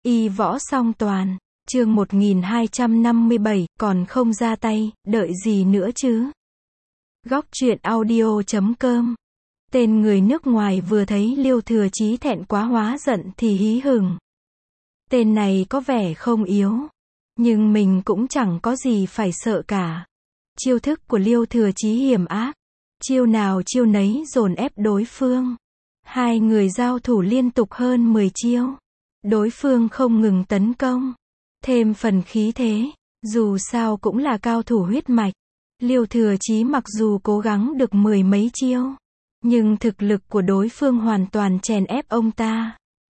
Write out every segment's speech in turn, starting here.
Y võ song toàn, chương 1257, còn không ra tay, đợi gì nữa chứ? Góc truyện audio.com. Tên người nước ngoài vừa thấy Liêu Thừa Chí thẹn quá hóa giận thì hí hửng. Tên này có vẻ không yếu, nhưng mình cũng chẳng có gì phải sợ cả. Chiêu thức của Liêu Thừa Chí hiểm ác, chiêu nào chiêu nấy dồn ép đối phương. Hai người giao thủ liên tục hơn 10 chiêu. Đối phương không ngừng tấn công, thêm phần khí thế, dù sao cũng là cao thủ huyết mạch. Liêu Thừa Chí mặc dù cố gắng được 10 mấy chiêu, nhưng thực lực của đối phương hoàn toàn chèn ép ông ta,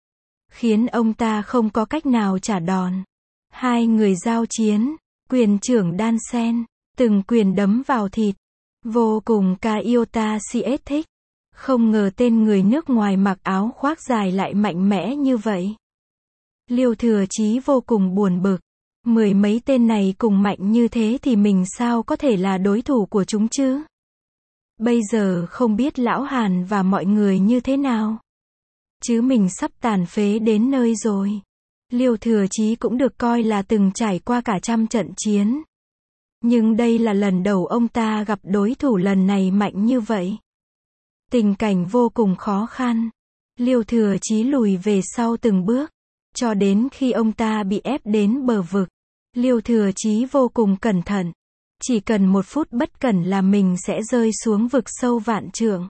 khiến ông ta không có cách nào trả đòn. Hai người giao chiến, quyền trưởng đan xen, từng quyền đấm vào thịt, vô cùng Kaiota CS thích. Không ngờ tên người nước ngoài mặc áo khoác dài lại mạnh mẽ như vậy. Liêu Thừa Chí vô cùng buồn bực. Mười mấy tên này cùng mạnh như thế thì mình sao có thể là đối thủ của chúng chứ? Bây giờ không biết Lão Hàn và mọi người như thế nào. Chứ mình sắp tàn phế đến nơi rồi. Liêu Thừa Chí cũng được coi là từng trải qua cả trăm trận chiến. Nhưng đây là lần đầu ông ta gặp đối thủ lần này mạnh như vậy. Tình cảnh vô cùng khó khăn. Liêu Thừa Chí lùi về sau từng bước, cho đến khi ông ta bị ép đến bờ vực. Liêu Thừa Chí vô cùng cẩn thận. Chỉ cần một phút bất cẩn là mình sẽ rơi xuống vực sâu vạn trượng.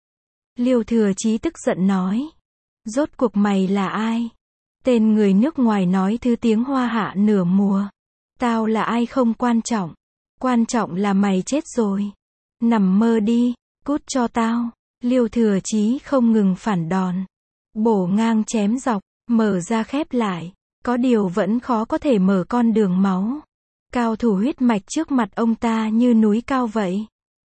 Liêu Thừa Chí tức giận nói. Rốt cuộc mày là ai? Tên người nước ngoài nói thứ tiếng Hoa hạ nửa mùa. Tao là ai không quan trọng. Quan trọng là mày chết rồi. Nằm mơ đi, cút cho tao. Liêu Thừa Chí không ngừng phản đòn. Bổ ngang chém dọc, mở ra khép lại. Có điều vẫn khó có thể mở con đường máu. Cao thủ huyết mạch trước mặt ông ta như núi cao vậy.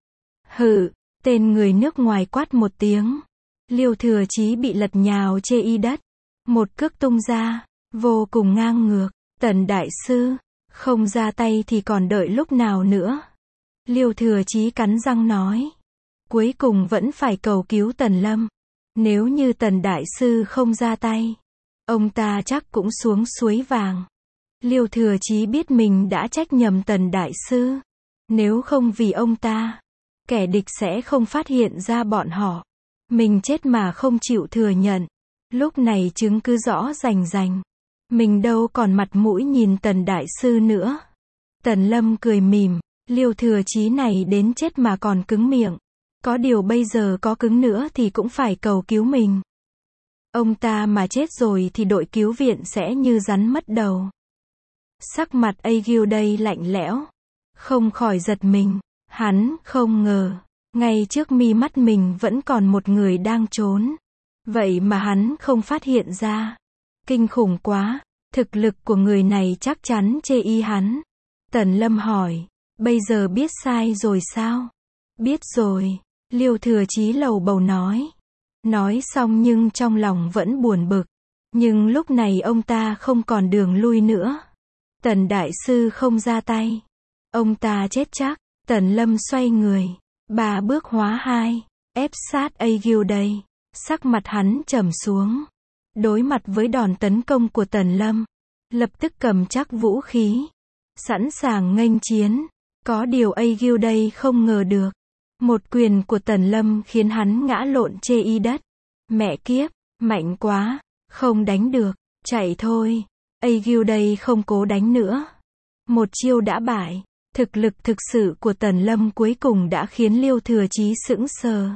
Hự, tên người nước ngoài quát một tiếng. Liêu Thừa Chí bị lật nhào chê y đất. Một cước tung ra, vô cùng ngang ngược. Tần đại sư, không ra tay thì còn đợi lúc nào nữa? Liêu Thừa Chí cắn răng nói. Cuối cùng vẫn phải cầu cứu Tần Lâm. Nếu như Tần đại sư không ra tay, ông ta chắc cũng xuống suối vàng. Liêu Thừa Chí biết mình đã trách nhầm Tần đại sư. Nếu không vì ông ta, kẻ địch sẽ không phát hiện ra bọn họ. Mình chết mà không chịu thừa nhận. Lúc này chứng cứ rõ rành rành. Mình đâu còn mặt mũi nhìn Tần đại sư nữa. Tần Lâm cười mỉm. Liêu Thừa Chí này đến chết mà còn cứng miệng. Có điều bây giờ có cứng nữa thì cũng phải cầu cứu mình. Ông ta mà chết rồi thì đội cứu viện sẽ như rắn mất đầu. Sắc mặt Aegil đây lạnh lẽo. Không khỏi giật mình. Hắn không ngờ, ngay trước mi mắt mình vẫn còn một người đang trốn. Vậy mà hắn không phát hiện ra. Kinh khủng quá. Thực lực của người này chắc chắn chê y hắn. Tần Lâm hỏi. Bây giờ biết sai rồi sao? Biết rồi. Liêu Thừa Chí lầu bầu nói. Nói xong nhưng trong lòng vẫn buồn bực. Nhưng lúc này ông ta không còn đường lui nữa. Tần đại sư không ra tay, ông ta chết chắc. Tần Lâm xoay người. 3 bước hóa 2. Ép sát Aegil đây. Sắc mặt hắn trầm xuống. Đối mặt với đòn tấn công của Tần Lâm, lập tức cầm chắc vũ khí, sẵn sàng nghênh chiến. Có điều Aegil đây không ngờ được. Một quyền của Tần Lâm khiến hắn ngã lộn chê y đất. Mẹ kiếp, mạnh quá, không đánh được, chạy thôi. Aegil đây không cố đánh nữa. Một chiêu đã bại. Thực lực thực sự của Tần Lâm cuối cùng đã khiến Liêu Thừa Chí sững sờ.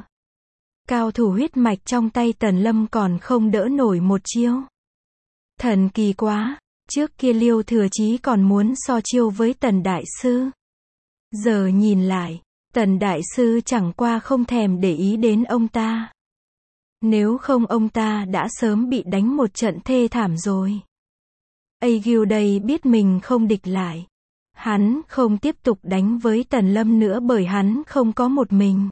Cao thủ huyết mạch trong tay Tần Lâm còn không đỡ nổi một chiêu. Thần kỳ quá, trước kia Liêu Thừa Chí còn muốn so chiêu với Tần đại sư. Giờ nhìn lại, Tần đại sư chẳng qua không thèm để ý đến ông ta. Nếu không ông ta đã sớm bị đánh một trận thê thảm rồi. Aegil đây biết mình không địch lại. Hắn không tiếp tục đánh với Tần Lâm nữa bởi hắn không có một mình,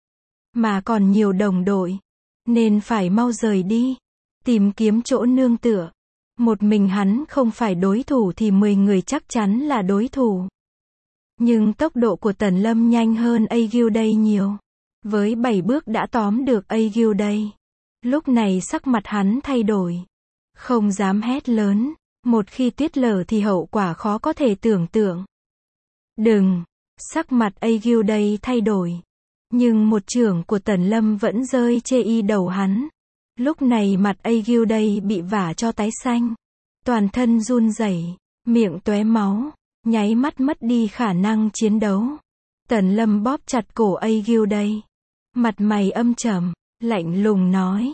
mà còn nhiều đồng đội. Nên phải mau rời đi. Tìm kiếm chỗ nương tựa. Một mình hắn không phải đối thủ thì 10 người chắc chắn là đối thủ. Nhưng tốc độ của Tần Lâm nhanh hơn Aegil đây nhiều. Với 7 bước đã tóm được Aegil đây. Lúc này sắc mặt hắn thay đổi. Không dám hét lớn, một khi tuyết lở thì hậu quả khó có thể tưởng tượng. Đừng, sắc mặt Agilday thay đổi. Nhưng một chưởng của Tần Lâm vẫn rơi chê y đầu hắn. Lúc này mặt Agilday bị vả cho tái xanh. Toàn thân run rẩy, miệng tóe máu, nháy mắt mất đi khả năng chiến đấu. Tần Lâm bóp chặt cổ Agilday. Mặt mày âm trầm, lạnh lùng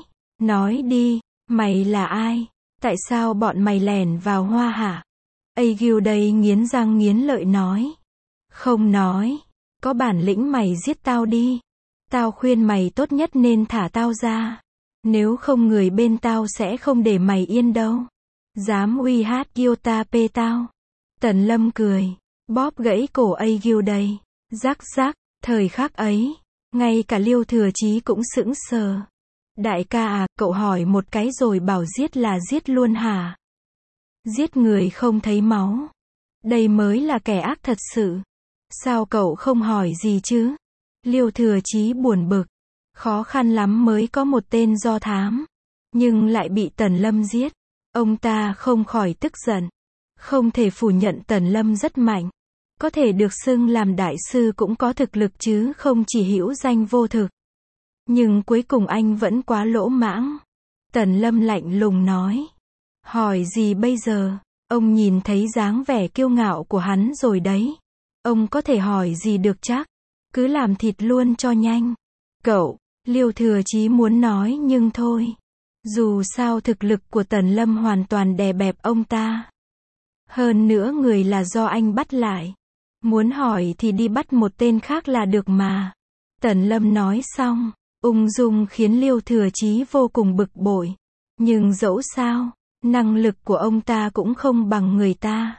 nói đi, mày là ai? Tại sao bọn mày lẻn vào Hoa Hạ? Agilday nghiến răng nghiến lợi nói. Không nói, có bản lĩnh mày giết tao đi. Tao khuyên mày tốt nhất nên thả tao ra. Nếu không người bên tao sẽ không để mày yên đâu. Dám uy hát Yotape tao. Tần Lâm cười, bóp gãy cổ Agilday. Rắc rắc, thời khắc ấy, ngay cả Liêu Thừa Chí cũng sững sờ. Đại ca à, cậu hỏi một cái rồi bảo giết là giết luôn hả? Giết người không thấy máu. Đây mới là kẻ ác thật sự. Sao cậu không hỏi gì chứ? Liêu Thừa Chí buồn bực. Khó khăn lắm mới có một tên do thám. Nhưng lại bị Tần Lâm giết. Ông ta không khỏi tức giận. Không thể phủ nhận Tần Lâm rất mạnh. Có thể được xưng làm đại sư cũng có thực lực chứ không chỉ hữu danh vô thực. Nhưng cuối cùng anh vẫn quá lỗ mãng. Tần Lâm lạnh lùng nói. Hỏi gì bây giờ? Ông nhìn thấy dáng vẻ kiêu ngạo của hắn rồi đấy. Ông có thể hỏi gì được chắc. Cứ làm thịt luôn cho nhanh. Cậu, Liêu Thừa Chí muốn nói nhưng thôi. Dù sao thực lực của Tần Lâm hoàn toàn đè bẹp ông ta. Hơn nữa người là do anh bắt lại. Muốn hỏi thì đi bắt một tên khác là được mà. Tần Lâm nói xong, ung dung khiến Liêu Thừa Chí vô cùng bực bội. Nhưng dẫu sao, năng lực của ông ta cũng không bằng người ta.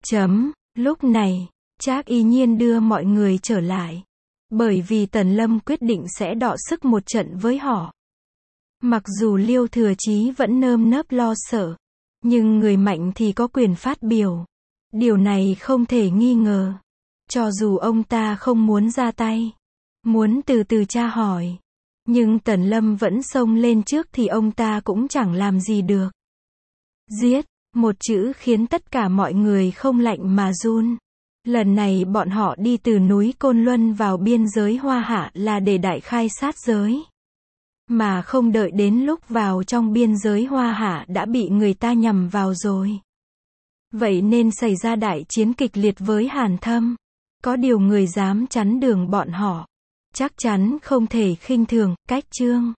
Lúc này, Trác Y Nhiên đưa mọi người trở lại. Bởi vì Tần Lâm quyết định sẽ đọ sức một trận với họ. Mặc dù Liêu Thừa Chí vẫn nơm nớp lo sợ, nhưng người mạnh thì có quyền phát biểu. Điều này không thể nghi ngờ. Cho dù ông ta không muốn ra tay, muốn từ từ tra hỏi, nhưng Tần Lâm vẫn xông lên trước thì ông ta cũng chẳng làm gì được. Giết, một chữ khiến tất cả mọi người không lạnh mà run. Lần này bọn họ đi từ núi Côn Luân vào biên giới Hoa Hạ là để đại khai sát giới. Mà không đợi đến lúc vào trong biên giới Hoa Hạ đã bị người ta nhằm vào rồi. Vậy nên xảy ra đại chiến kịch liệt với Hàn Thâm. Có điều người dám chắn đường bọn họ. Chắc chắn không thể khinh thường, cách chương.